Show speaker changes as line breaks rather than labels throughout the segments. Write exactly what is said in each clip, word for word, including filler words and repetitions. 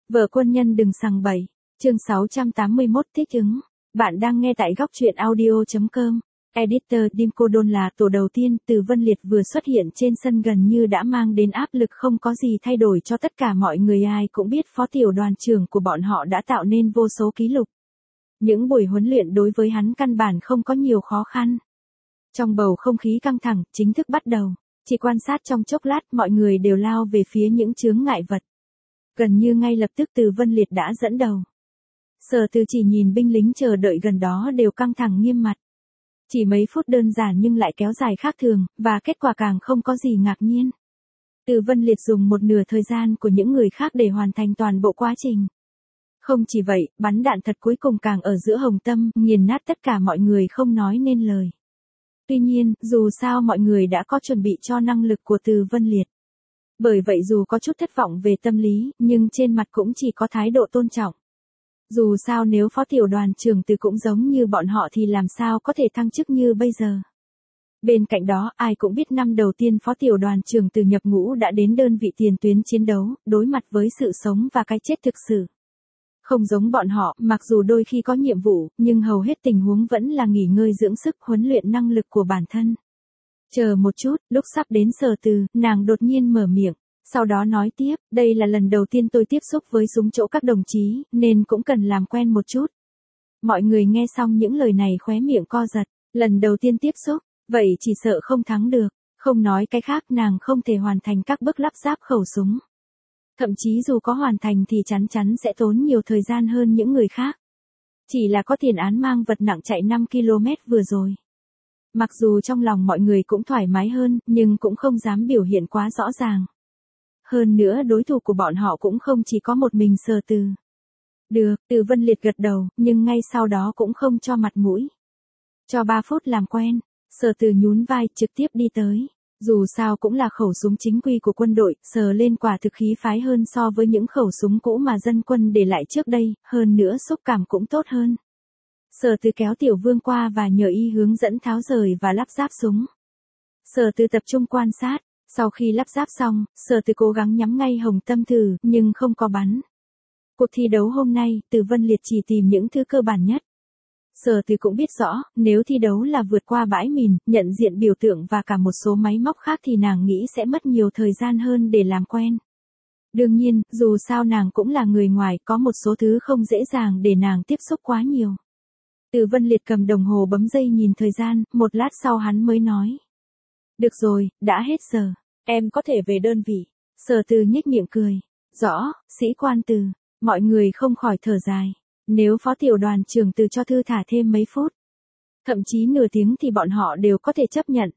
Vợ quân nhân đừng sằng bậy. Chương sáu trăm tám mươi mốt thích ứng. Bạn đang nghe tại góc truyện audio.com. Editor Dimcodon là tổ đầu tiên. Từ Vân Liệt vừa xuất hiện trên sân gần như đã mang đến áp lực không có gì thay đổi cho tất cả mọi người. Ai cũng biết phó tiểu đoàn trưởng của bọn họ đã tạo nên vô số ký lục. Những buổi huấn luyện đối với hắn căn bản không có nhiều khó khăn. Trong bầu không khí căng thẳng, chính thức bắt đầu. Chỉ quan sát trong chốc lát mọi người đều lao về phía những chướng ngại vật. Gần như ngay lập tức Từ Vân Liệt đã dẫn đầu. Sở Từ chỉ nhìn binh lính chờ đợi gần đó đều căng thẳng nghiêm mặt. Chỉ mấy phút đơn giản nhưng lại kéo dài khác thường, và kết quả càng không có gì ngạc nhiên. Từ Vân Liệt dùng một nửa thời gian của những người khác để hoàn thành toàn bộ quá trình. Không chỉ vậy, bắn đạn thật cuối cùng càng ở giữa hồng tâm, nghiền nát tất cả mọi người không nói nên lời. Tuy nhiên, dù sao mọi người đã có chuẩn bị cho năng lực của Từ Vân Liệt. Bởi vậy dù có chút thất vọng về tâm lý, nhưng trên mặt cũng chỉ có thái độ tôn trọng. Dù sao nếu phó tiểu đoàn trưởng Từ cũng giống như bọn họ thì làm sao có thể thăng chức như bây giờ. Bên cạnh đó, ai cũng biết năm đầu tiên phó tiểu đoàn trưởng Từ nhập ngũ đã đến đơn vị tiền tuyến chiến đấu, đối mặt với sự sống và cái chết thực sự. Không giống bọn họ, mặc dù đôi khi có nhiệm vụ, nhưng hầu hết tình huống vẫn là nghỉ ngơi dưỡng sức, huấn luyện năng lực của bản thân. Chờ một chút, lúc sắp đến Sở Từ, nàng đột nhiên mở miệng, sau đó nói tiếp, đây là lần đầu tiên tôi tiếp xúc với súng chỗ các đồng chí, nên cũng cần làm quen một chút. Mọi người nghe xong những lời này khóe miệng co giật, lần đầu tiên tiếp xúc, vậy chỉ sợ không thắng được, không nói cái khác nàng không thể hoàn thành các bước lắp ráp khẩu súng. Thậm chí dù có hoàn thành thì chắn chắn sẽ tốn nhiều thời gian hơn những người khác. Chỉ là có tiền án mang vật nặng chạy năm ki lô mét vừa rồi. Mặc dù trong lòng mọi người cũng thoải mái hơn, nhưng cũng không dám biểu hiện quá rõ ràng. Hơn nữa đối thủ của bọn họ cũng không chỉ có một mình Sở Từ. Được, Từ Vân Liệt gật đầu, nhưng ngay sau đó cũng không cho mặt mũi. Cho ba phút làm quen, Sở Từ nhún vai trực tiếp đi tới. Dù sao cũng là khẩu súng chính quy của quân đội, sờ lên quả thực khí phái hơn so với những khẩu súng cũ mà dân quân để lại trước đây, hơn nữa xúc cảm cũng tốt hơn. Sở Từ kéo Tiểu Vương qua và nhờ y hướng dẫn tháo rời và lắp ráp súng. Sở Từ tập trung quan sát, sau khi lắp ráp xong, Sở Từ cố gắng nhắm ngay hồng tâm thử, nhưng không có bắn. Cuộc thi đấu hôm nay, Từ Vân Liệt chỉ tìm những thứ cơ bản nhất. Sở Từ cũng biết rõ, nếu thi đấu là vượt qua bãi mìn, nhận diện biểu tượng và cả một số máy móc khác thì nàng nghĩ sẽ mất nhiều thời gian hơn để làm quen. Đương nhiên, dù sao nàng cũng là người ngoài, có một số thứ không dễ dàng để nàng tiếp xúc quá nhiều. Từ Vân Liệt cầm đồng hồ bấm giây nhìn thời gian, một lát sau hắn mới nói. Được rồi, đã hết giờ, em có thể về đơn vị. Sở Từ nhếch miệng cười. Rõ, sĩ quan Từ, mọi người không khỏi thở dài. Nếu phó tiểu đoàn trưởng Từ cho thư thả thêm mấy phút, thậm chí nửa tiếng thì bọn họ đều có thể chấp nhận.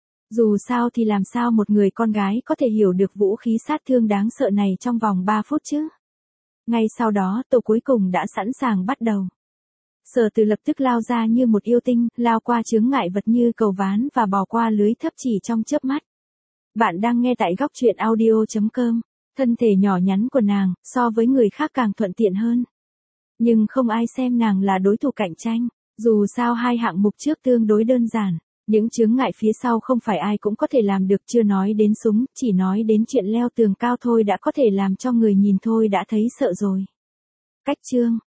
Dù sao thì làm sao một người con gái có thể hiểu được vũ khí sát thương đáng sợ này trong vòng ba phút chứ? Ngay sau đó, tổ cuối cùng đã sẵn sàng bắt đầu. Sở Từ lập tức lao ra như một yêu tinh, lao qua chướng ngại vật như cầu ván và bò qua lưới thấp chỉ trong chớp mắt. Bạn đang nghe tại góc truyện audio.com. Thân thể nhỏ nhắn của nàng, so với người khác càng thuận tiện hơn. Nhưng không ai xem nàng là đối thủ cạnh tranh, dù sao hai hạng mục trước tương đối đơn giản, những chướng ngại phía sau không phải ai cũng có thể làm được, chưa nói đến súng, chỉ nói đến chuyện leo tường cao thôi đã có thể làm cho người nhìn thôi đã thấy sợ rồi. Cách chương,